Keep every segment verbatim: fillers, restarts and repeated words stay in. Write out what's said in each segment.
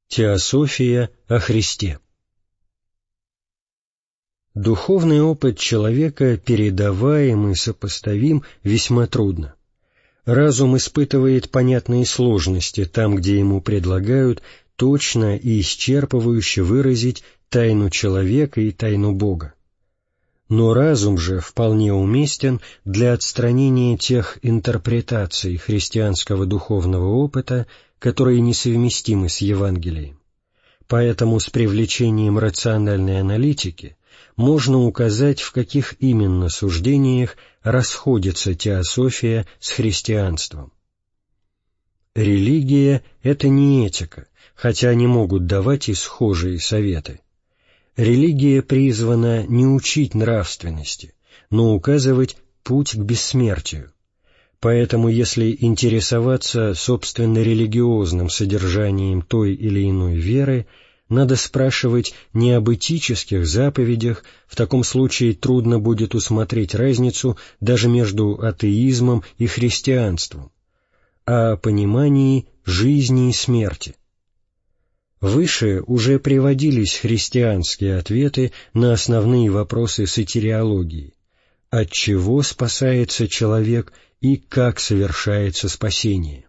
Теософия о Христе. Духовный опыт человека передаваем и сопоставим весьма трудно. Разум испытывает понятные сложности там, где ему предлагают точно и исчерпывающе выразить тайну человека и тайну Бога. Но разум же вполне уместен для отстранения тех интерпретаций христианского духовного опыта, которые несовместимы с Евангелием. Поэтому с привлечением рациональной аналитики можно указать, в каких именно суждениях расходится теософия с христианством. Религия — это не этика, хотя они могут давать и схожие советы. Религия призвана не учить нравственности, но указывать путь к бессмертию. Поэтому, если интересоваться собственно религиозным содержанием той или иной веры, надо спрашивать не об этических заповедях, в таком случае трудно будет усмотреть разницу даже между атеизмом и христианством, а о понимании жизни и смерти. Выше уже приводились христианские ответы на основные вопросы сотириологии: от чего спасается человек и как совершается спасение.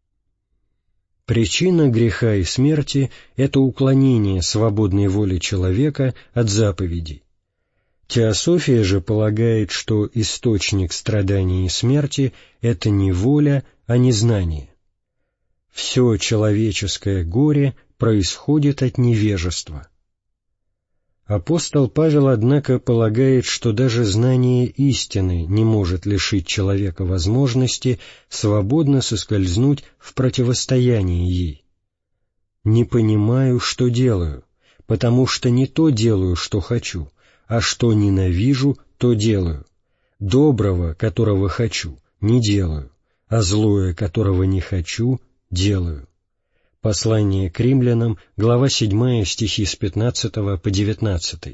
Причина греха и смерти — это уклонение свободной воли человека от заповедей. Теософия же полагает, что источник страданий и смерти — это не воля, а незнание. Все человеческое горе происходит от невежества. Апостол Павел, однако, полагает, что даже знание истины не может лишить человека возможности свободно соскользнуть в противостоянии ей. «Не понимаю, что делаю, потому что не то делаю, что хочу, а что ненавижу, то делаю. Доброго, которого хочу, не делаю, а злое, которого не хочу, делаю». Послание к римлянам, глава седьмая, стихи с пятнадцатого по девятнадцатый.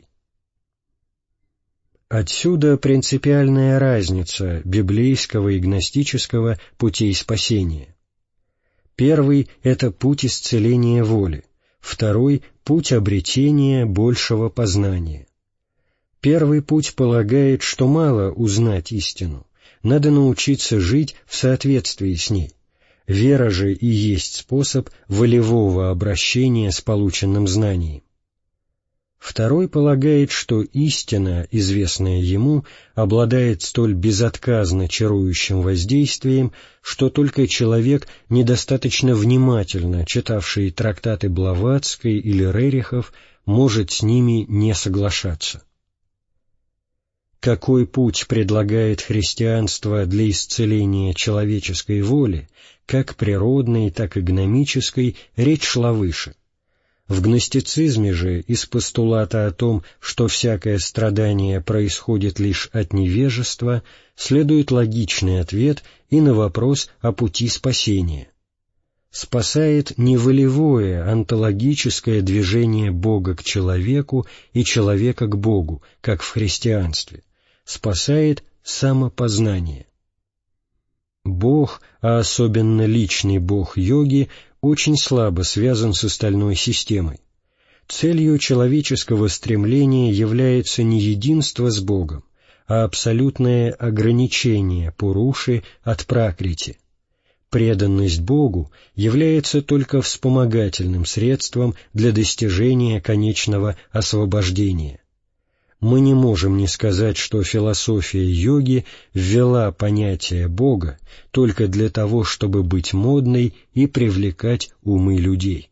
Отсюда принципиальная разница библейского и гностического путей спасения. Первый — это путь исцеления воли, второй — путь обретения большего познания. Первый путь полагает, что мало узнать истину, надо научиться жить в соответствии с ней. Вера же и есть способ волевого обращения с полученным знанием. Второй полагает, что истина, известная ему, обладает столь безотказно чарующим воздействием, что только человек, недостаточно внимательно читавший трактаты Блаватской или Рерихов, может с ними не соглашаться. Какой путь предлагает христианство для исцеления человеческой воли, как природной, так и гномической, речь шла выше. В гностицизме же из постулата о том, что всякое страдание происходит лишь от невежества, следует логичный ответ и на вопрос о пути спасения. Спасает не волевое, онтологическое движение Бога к человеку и человека к Богу, как в христианстве. Спасает самопознание. Бог, а особенно личный Бог йоги, очень слабо связан с остальной системой. Целью человеческого стремления является не единство с Богом, а абсолютное ограничение пуруши от пракрити. Преданность Богу является только вспомогательным средством для достижения конечного освобождения. Мы не можем не сказать, что философия йоги ввела понятие Бога только для того, чтобы быть модной и привлекать умы людей.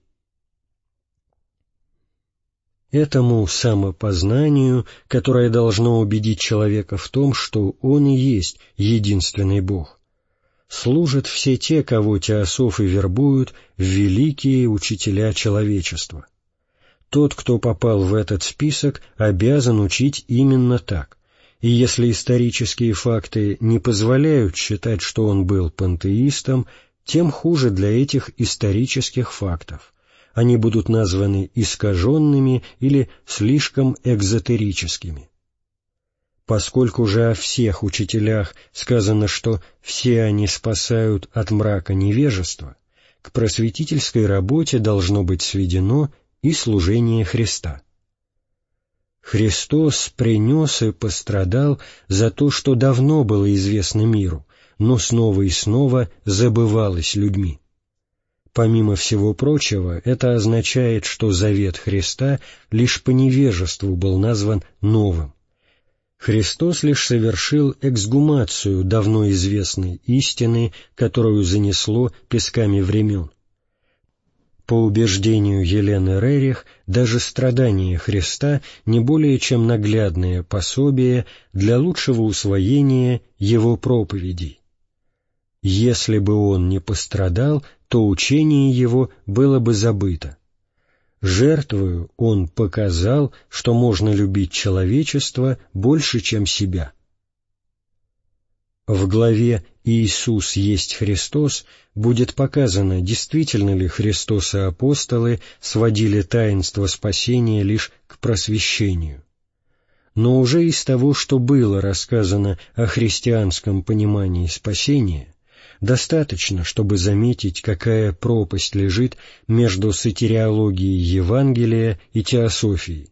Этому самопознанию, которое должно убедить человека в том, что он и есть единственный Бог, служат все те, кого теософы вербуют в великие учителя человечества. Тот, кто попал в этот список, обязан учить именно так, и если исторические факты не позволяют считать, что он был пантеистом, тем хуже для этих исторических фактов. Они будут названы искаженными или слишком экзотерическими. Поскольку же о всех учителях сказано, что все они спасают от мрака невежества, к просветительской работе должно быть сведено и служение Христа. Христос принес и пострадал за то, что давно было известно миру, но снова и снова забывалось людьми. Помимо всего прочего, это означает, что завет Христа лишь по невежеству был назван новым. Христос лишь совершил эксгумацию давно известной истины, которую занесло песками времен. По убеждению Елены Рерих, даже страдания Христа не более чем наглядное пособие для лучшего усвоения Его проповедей. Если бы Он не пострадал, то учение Его было бы забыто. Жертвою Он показал, что можно любить человечество больше, чем себя. В главе «Иисус есть Христос» будет показано, действительно ли Христос и апостолы сводили таинство спасения лишь к просвещению. Но уже из того, что было рассказано о христианском понимании спасения, достаточно, чтобы заметить, какая пропасть лежит между сотириологией Евангелия и теософией.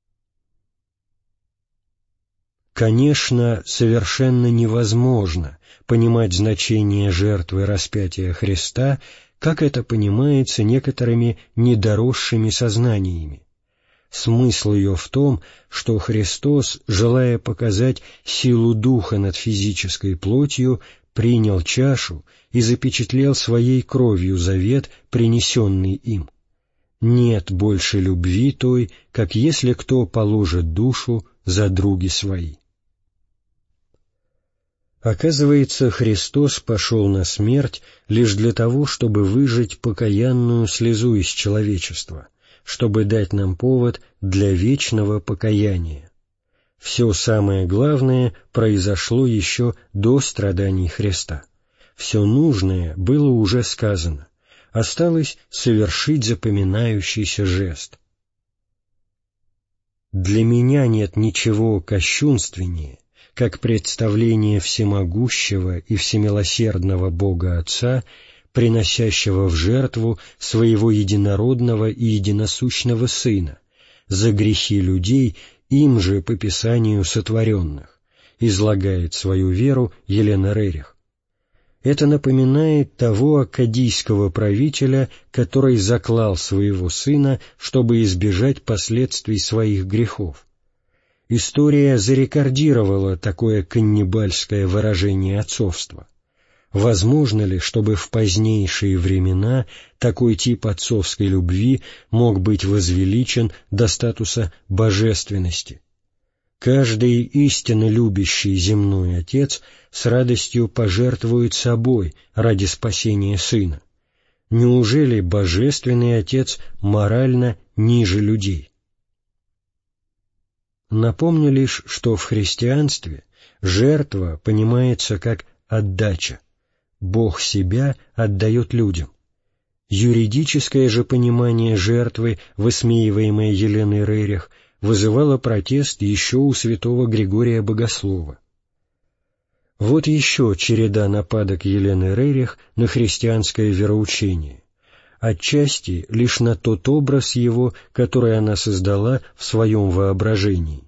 Конечно, совершенно невозможно понимать значение жертвы распятия Христа, как это понимается некоторыми недоросшими сознаниями. Смысл ее в том, что Христос, желая показать силу Духа над физической плотью, принял чашу и запечатлел своей кровью завет, принесенный им. Нет больше любви той, как если кто положит душу за други свои. Оказывается, Христос пошел на смерть лишь для того, чтобы выжать покаянную слезу из человечества, чтобы дать нам повод для вечного покаяния. Все самое главное произошло еще до страданий Христа. Все нужное было уже сказано. Осталось совершить запоминающийся жест. Для меня нет ничего кощунственнее, как представление всемогущего и всемилосердного Бога Отца, приносящего в жертву своего единородного и единосущного Сына за грехи людей, им же по Писанию сотворенных, излагает свою веру Елена Рерих. Это напоминает того аккадийского правителя, который заклал своего сына, чтобы избежать последствий своих грехов. История зарекордировала такое каннибальское выражение отцовства. Возможно ли, чтобы в позднейшие времена такой тип отцовской любви мог быть возвеличен до статуса божественности? Каждый истинно любящий земной отец с радостью пожертвует собой ради спасения сына. Неужели божественный отец морально ниже людей? Напомню лишь, что в христианстве жертва понимается как отдача. Бог себя отдает людям. Юридическое же понимание жертвы, высмеиваемое Еленой Рерих, вызывало протест еще у святого Григория Богослова. Вот еще череда нападок Елены Рерих на христианское вероучение, отчасти лишь на тот образ его, который она создала в своем воображении.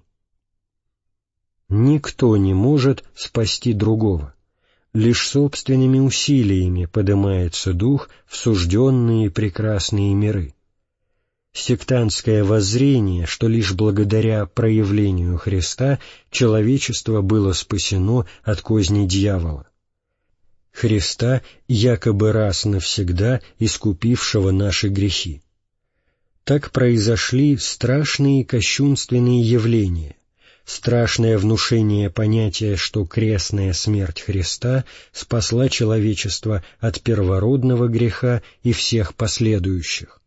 Никто не может спасти другого. Лишь собственными усилиями поднимается дух в сужденные прекрасные миры. Сектантское воззрение, что лишь благодаря проявлению Христа человечество было спасено от козни дьявола. Христа, якобы раз навсегда искупившего наши грехи. Так произошли страшные кощунственные явления, страшное внушение понятия, что крестная смерть Христа спасла человечество от первородного греха и всех последующих.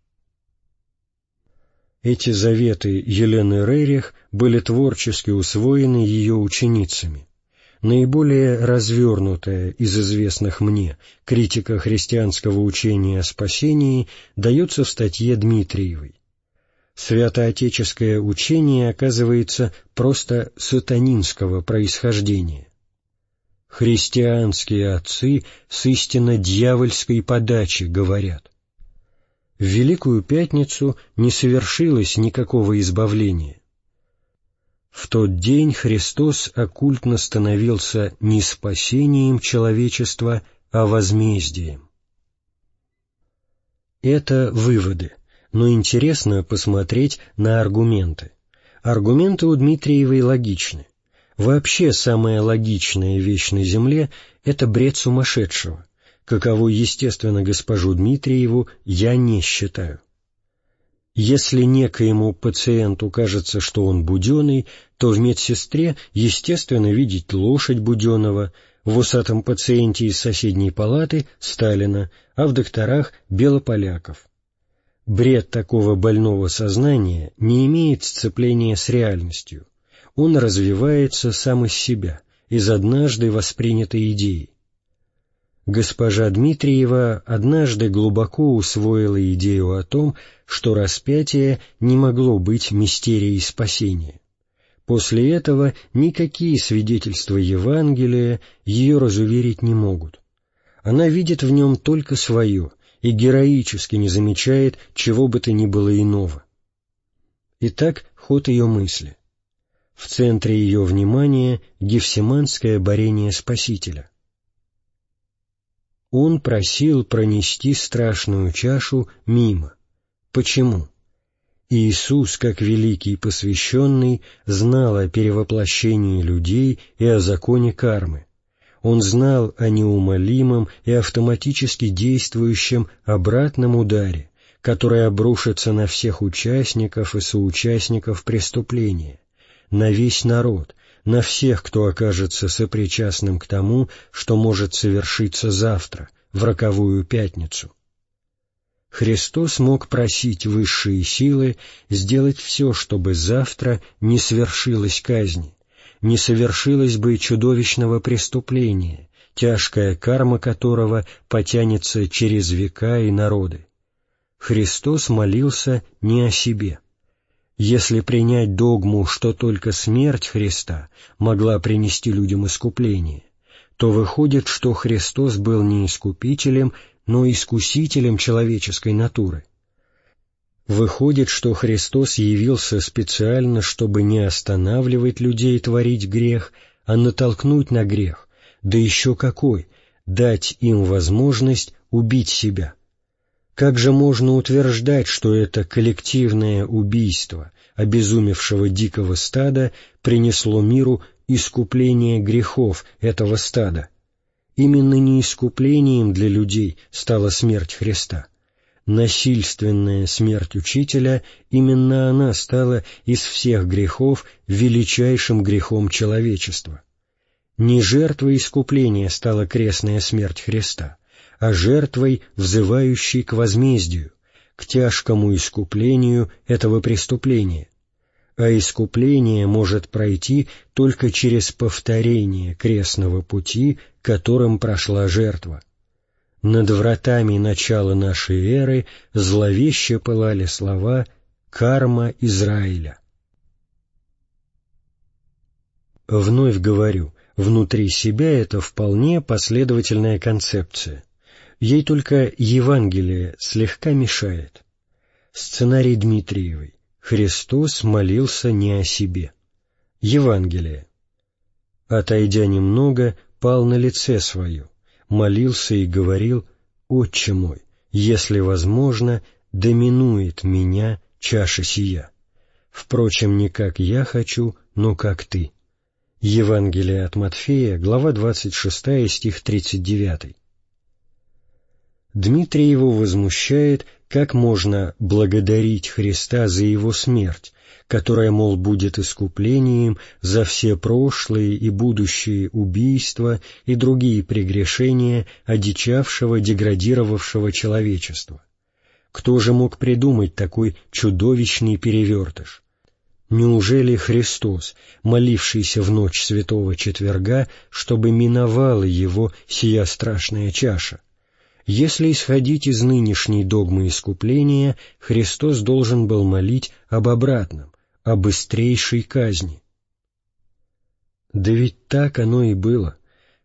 Эти заветы Елены Рерих были творчески усвоены ее ученицами. Наиболее развернутая из известных мне критика христианского учения о спасении дается в статье Дмитриевой. Святоотеческое учение оказывается просто сатанинского происхождения. Христианские отцы с истинно дьявольской подачи говорят: в Великую Пятницу не совершилось никакого избавления. В тот день Христос оккультно становился не спасением человечества, а возмездием. Это выводы, но интересно посмотреть на аргументы. Аргументы у Дмитриевой логичны. Вообще самая логичная вещь на земле — это бред сумасшедшего, каково, естественно, госпожу Дмитриеву я не считаю. Если некоему пациенту кажется, что он буденный, то в медсестре естественно видеть лошадь буденного, в усатом пациенте из соседней палаты — Сталина, а в докторах — белополяков. Бред такого больного сознания не имеет сцепления с реальностью. Он развивается сам из себя, из однажды воспринятой идеи. Госпожа Дмитриева однажды глубоко усвоила идею о том, что распятие не могло быть мистерией спасения. После этого никакие свидетельства Евангелия ее разуверить не могут. Она видит в нем только свое и героически не замечает чего бы то ни было иного. Итак, ход ее мысли. В центре ее внимания гефсиманское борение Спасителя. Он просил пронести страшную чашу мимо. Почему? Иисус, как великий посвященный, знал о перевоплощении людей и о законе кармы. Он знал о неумолимом и автоматически действующем обратном ударе, который обрушится на всех участников и соучастников преступления, на весь народ, на всех, кто окажется сопричастным к тому, что может совершиться завтра, в роковую пятницу. Христос мог просить высшие силы сделать все, чтобы завтра не свершилась казнь, не совершилось бы чудовищного преступления, тяжкая карма которого потянется через века и народы. Христос молился не о себе. Если принять догму, что только смерть Христа могла принести людям искупление, то выходит, что Христос был не искупителем, но искусителем человеческой натуры. Выходит, что Христос явился специально, чтобы не останавливать людей творить грех, а натолкнуть на грех, да еще какой, дать им возможность убить себя. Как же можно утверждать, что это коллективное убийство обезумевшего дикого стада принесло миру искупление грехов этого стада? Именно не искуплением для людей стала смерть Христа. Насильственная смерть Учителя, именно она стала из всех грехов величайшим грехом человечества. Не жертвой искупления стала крестная смерть Христа, а жертвой, взывающей к возмездию, к тяжкому искуплению этого преступления. А искупление может пройти только через повторение крестного пути, которым прошла жертва. Над вратами начала нашей эры зловеще пылали слова «Карма Израиля». Вновь говорю, внутри себя это вполне последовательная концепция. Ей только Евангелие слегка мешает. Сценарий Дмитриевой. Христос молился не о себе. Евангелие. Отойдя немного, пал на лице свое, молился и говорил: «Отче мой, если возможно, доминует меня чаша сия. Впрочем, не как я хочу, но как ты». Евангелие от Матфея, глава двадцать шестая, стих тридцать девятый. Дмитриеву возмущает, как можно благодарить Христа за Его смерть, которая, мол, будет искуплением за все прошлые и будущие убийства и другие прегрешения одичавшего, деградировавшего человечества. Кто же мог придумать такой чудовищный перевертыш? Неужели Христос, молившийся в ночь Святого Четверга, чтобы миновала его сия страшная чаша? Если исходить из нынешней догмы искупления, Христос должен был молить об обратном, о быстрейшей казни. Да ведь так оно и было.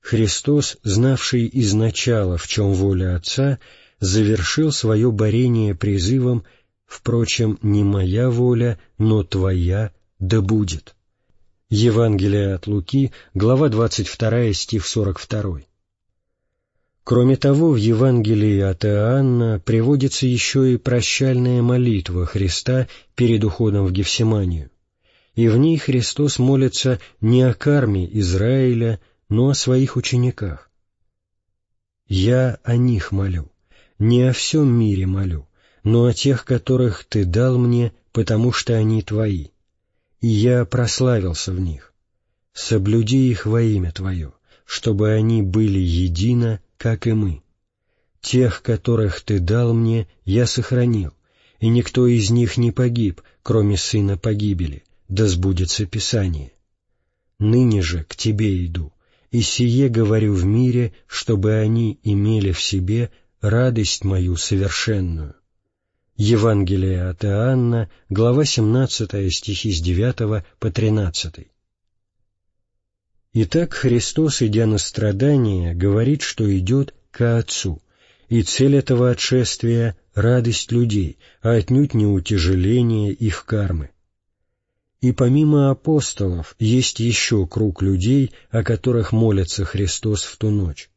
Христос, знавший изначала, в чем воля Отца, завершил свое борение призывом «Впрочем, не моя воля, но твоя да будет». Евангелие от Луки, глава двадцать вторая, стих сорок второй. Кроме того, в Евангелии от Иоанна приводится еще и прощальная молитва Христа перед уходом в Гефсиманию, и в ней Христос молится не о карме Израиля, но о своих учениках. «Я о них молю, не о всем мире молю, но о тех, которых Ты дал мне, потому что они Твои, и я прославился в них. Соблюди их во имя Твое, чтобы они были едино, как и мы. Тех, которых Ты дал мне, я сохранил, и никто из них не погиб, кроме сына погибели, да сбудется Писание. Ныне же к Тебе иду, и сие говорю в мире, чтобы они имели в себе радость мою совершенную». Евангелие от Иоанна, глава семнадцатая, стихи с девятого по тринадцатый. Итак, Христос, идя на страдания, говорит, что идет ко Отцу, и цель этого отшествия — радость людей, а отнюдь не утяжеление их кармы. И помимо апостолов есть еще круг людей, о которых молится Христос в ту ночь.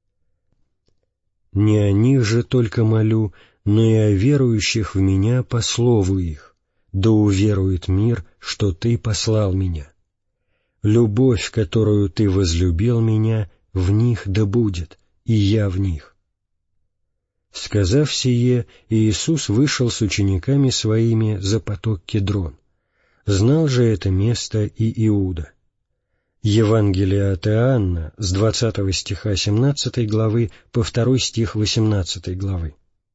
«Не о них же только молю, но и о верующих в Меня по слову их, да уверует мир, что Ты послал Меня. Любовь, которую Ты возлюбил Меня, в них да будет, и Я в них». Сказав сие, Иисус вышел с учениками Своими за поток Кедрон. Знал же это место и Иуда. Евангелие от Иоанна с двадцатого стиха семнадцатой главы по второй стих восемнадцатой главы.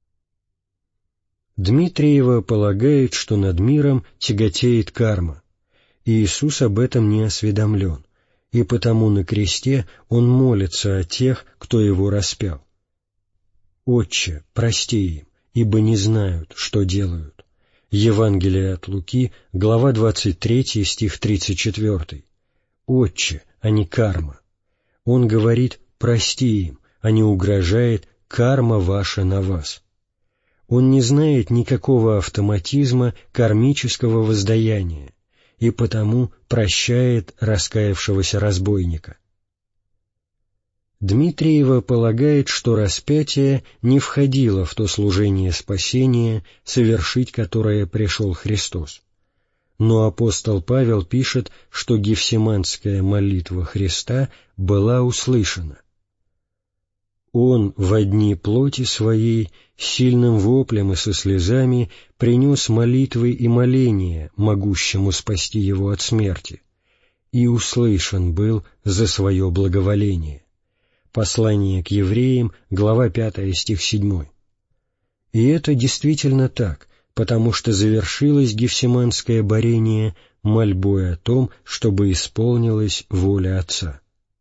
Дмитриева полагает, что над миром тяготеет карма. Иисус об этом не осведомлен, и потому на кресте Он молится о тех, кто Его распял. «Отче, прости им, ибо не знают, что делают». Евангелие от Луки, глава двадцать третья, стих тридцать четвёртый. «Отче, а не карма». Он говорит «прости им», а не угрожает «карма ваша на вас». Он не знает никакого автоматизма кармического воздаяния, и потому прощает раскаявшегося разбойника. Дмитриева полагает, что распятие не входило в то служение спасения, совершить которое пришел Христос. Но апостол Павел пишет, что гефсиманская молитва Христа была услышана. Он во дни плоти своей сильным воплем и со слезами принес молитвы и моления, могущему спасти его от смерти, и услышан был за свое благоволение. Послание к евреям, глава пятая, стих седьмой. И это действительно так, потому что завершилось гефсиманское борение мольбой о том, чтобы исполнилась воля Отца.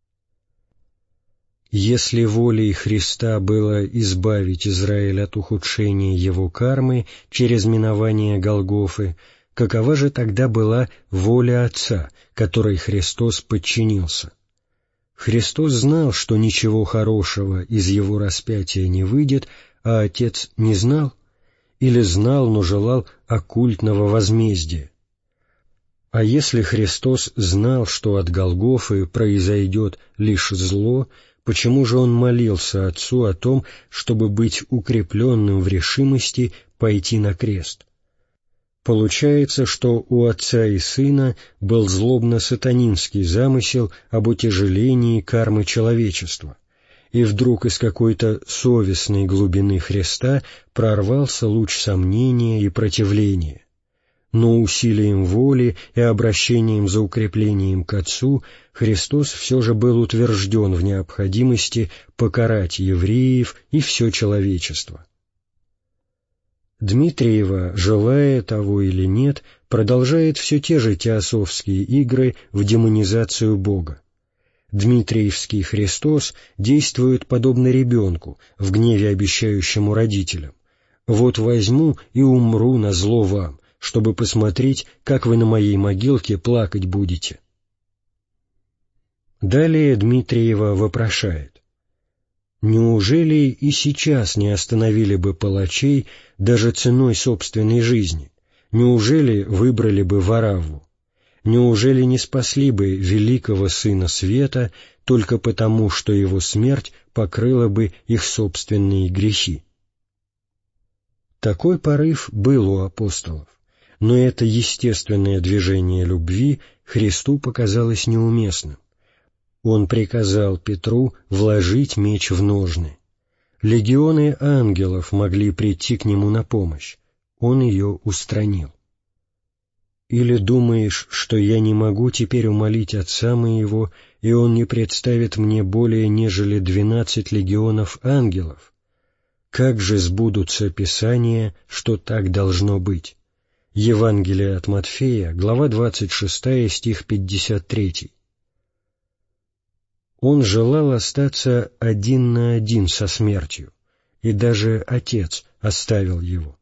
Если волей Христа было избавить Израиль от ухудшения его кармы через минование Голгофы, какова же тогда была воля Отца, которой Христос подчинился? Христос знал, что ничего хорошего из его распятия не выйдет, а Отец не знал? Или знал, но желал оккультного возмездия? А если Христос знал, что от Голгофы произойдет лишь зло, почему же Он молился Отцу о том, чтобы быть укрепленным в решимости пойти на крест? Получается, что у Отца и Сына был злобно-сатанинский замысел об утяжелении кармы человечества, и вдруг из какой-то совестной глубины Христа прорвался луч сомнения и противления. Но усилием воли и обращением за укреплением к Отцу Христос все же был утвержден в необходимости покарать евреев и все человечество. Дмитриева, желая того или нет, продолжает все те же теософские игры в демонизацию Бога. Дмитриевский Христос действует подобно ребенку, в гневе обещающему родителям: «Вот возьму и умру назло вам, чтобы посмотреть, как вы на моей могилке плакать будете». Далее Дмитриева вопрошает: «Неужели и сейчас не остановили бы палачей даже ценой собственной жизни? Неужели выбрали бы Варавву? Неужели не спасли бы великого Сына Света только потому, что его смерть покрыла бы их собственные грехи?» Такой порыв был у апостолов, но это естественное движение любви Христу показалось неуместным. Он приказал Петру вложить меч в ножны. Легионы ангелов могли прийти к нему на помощь. Он ее устранил. «Или думаешь, что я не могу теперь умолить Отца моего, и Он не представит мне более нежели двенадцать легионов ангелов? Как же сбудутся Писания, что так должно быть?» Евангелие от Матфея, глава двадцать шестая, стих пятьдесят третий. Он желал остаться один на один со смертью, и даже Отец оставил его.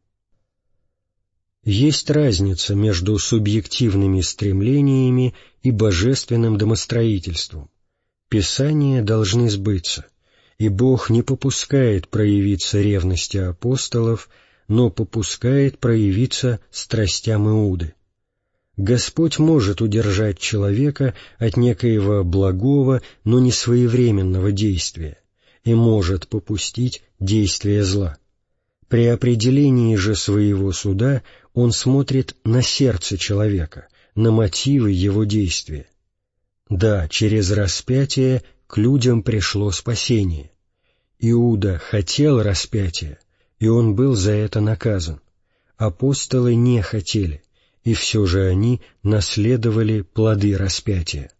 Есть разница между субъективными стремлениями и божественным домостроительством. Писания должны сбыться, и Бог не попускает проявиться ревности апостолов, но попускает проявиться страстям Иуды. Господь может удержать человека от некоего благого, но не своевременного действия, и может попустить действие зла. При определении же своего суда Он смотрит на сердце человека, на мотивы его действия. Да, через распятие к людям пришло спасение. Иуда хотел распятия, и он был за это наказан. Апостолы не хотели, и все же они наследовали плоды распятия.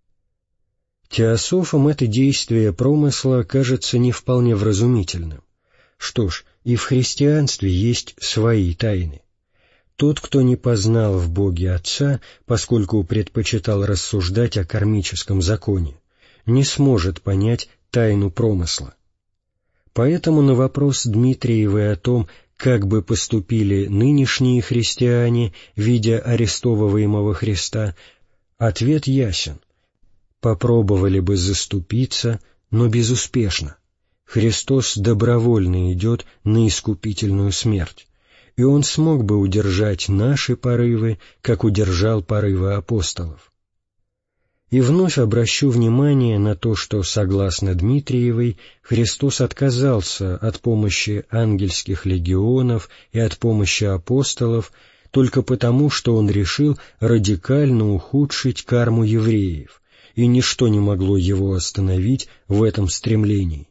Теософам это действие промысла кажется не вполне вразумительным. Что ж, и в христианстве есть свои тайны. Тот, кто не познал в Боге Отца, поскольку предпочитал рассуждать о кармическом законе, не сможет понять тайну промысла. Поэтому на вопрос Дмитриевой о том, как бы поступили нынешние христиане, видя арестовываемого Христа, ответ ясен. Попробовали бы заступиться, но безуспешно. Христос добровольно идет на искупительную смерть, и Он смог бы удержать наши порывы, как удержал порывы апостолов. И вновь обращу внимание на то, что, согласно Дмитриевой, Христос отказался от помощи ангельских легионов и от помощи апостолов только потому, что Он решил радикально ухудшить карму евреев, и ничто не могло Его остановить в этом стремлении.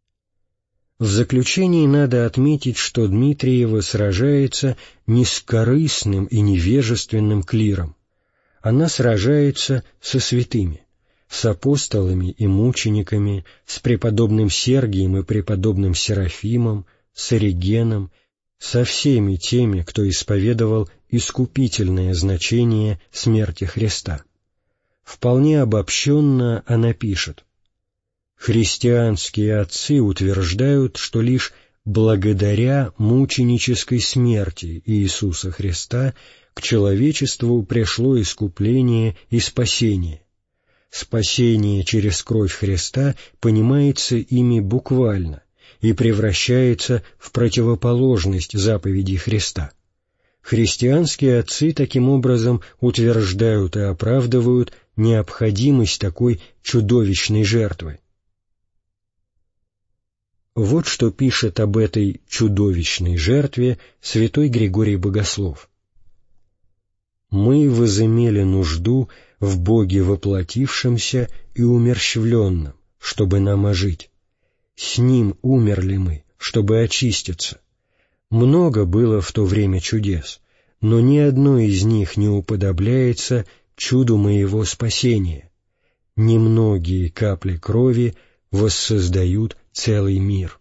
В заключении надо отметить, что Дмитриева сражается не с корыстным и невежественным клиром. Она сражается со святыми, с апостолами и мучениками, с преподобным Сергием и преподобным Серафимом, с Оригеном, со всеми теми, кто исповедовал искупительное значение смерти Христа. Вполне обобщенно она пишет: «Христианские отцы утверждают, что лишь благодаря мученической смерти Иисуса Христа к человечеству пришло искупление и спасение. Спасение через кровь Христа понимается ими буквально и превращается в противоположность заповедей Христа. Христианские отцы таким образом утверждают и оправдывают необходимость такой чудовищной жертвы». Вот что пишет об этой чудовищной жертве святой Григорий Богослов. «Мы возымели нужду в Боге воплотившемся и умерщвленном, чтобы нам ожить. С Ним умерли мы, чтобы очиститься. Много было в то время чудес, но ни одно из них не уподобляется чуду моего спасения. Немногие капли крови воссоздают целый мир».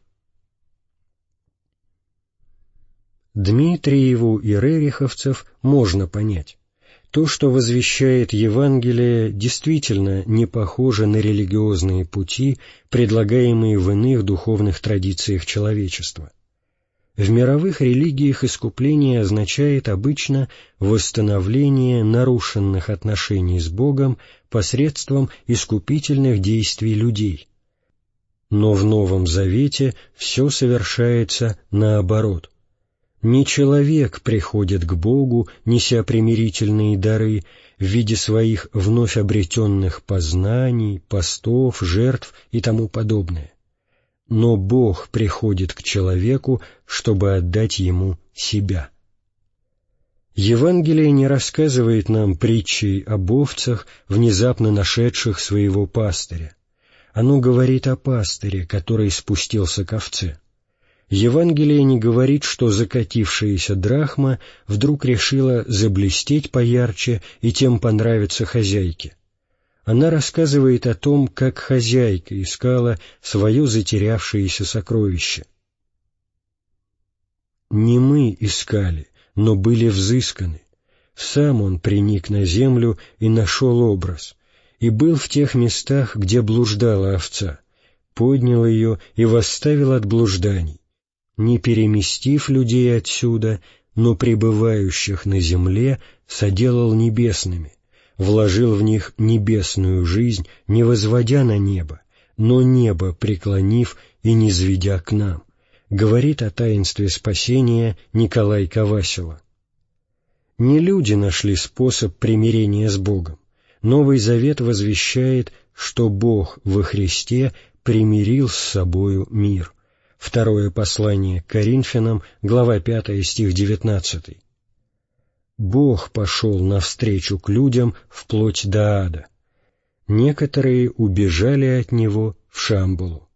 Дмитриеву и рериховцев можно понять. То, что возвещает Евангелие, действительно не похоже на религиозные пути, предлагаемые в иных духовных традициях человечества. В мировых религиях искупление означает обычно восстановление нарушенных отношений с Богом посредством искупительных действий людей. Но в Новом Завете все совершается наоборот. Не человек приходит к Богу, неся примирительные дары в виде своих вновь обретенных познаний, постов, жертв и тому подобное. Но Бог приходит к человеку, чтобы отдать ему себя. Евангелие не рассказывает нам притчей об овцах, внезапно нашедших своего пастыря. Оно говорит о пастыре, который спустился к овце. Евангелие не говорит, что закатившаяся драхма вдруг решила заблестеть поярче и тем понравиться хозяйке. Она рассказывает о том, как хозяйка искала свое затерявшееся сокровище. Не мы искали, но были взысканы. Сам он приник на землю и нашел образ, и был в тех местах, где блуждала овца, поднял ее и восставил от блужданий, не переместив людей отсюда, но пребывающих на земле соделал небесными, вложил в них небесную жизнь, не возводя на небо, но небо преклонив и низведя к нам, говорит о таинстве спасения Николай Ковасила. Не люди нашли способ примирения с Богом. Новый Завет возвещает, что Бог во Христе примирил с собою мир. Второе послание к Коринфянам, глава пятая, стих девятнадцатый. Бог пошел навстречу к людям вплоть до ада. Некоторые убежали от Него в Шамбалу.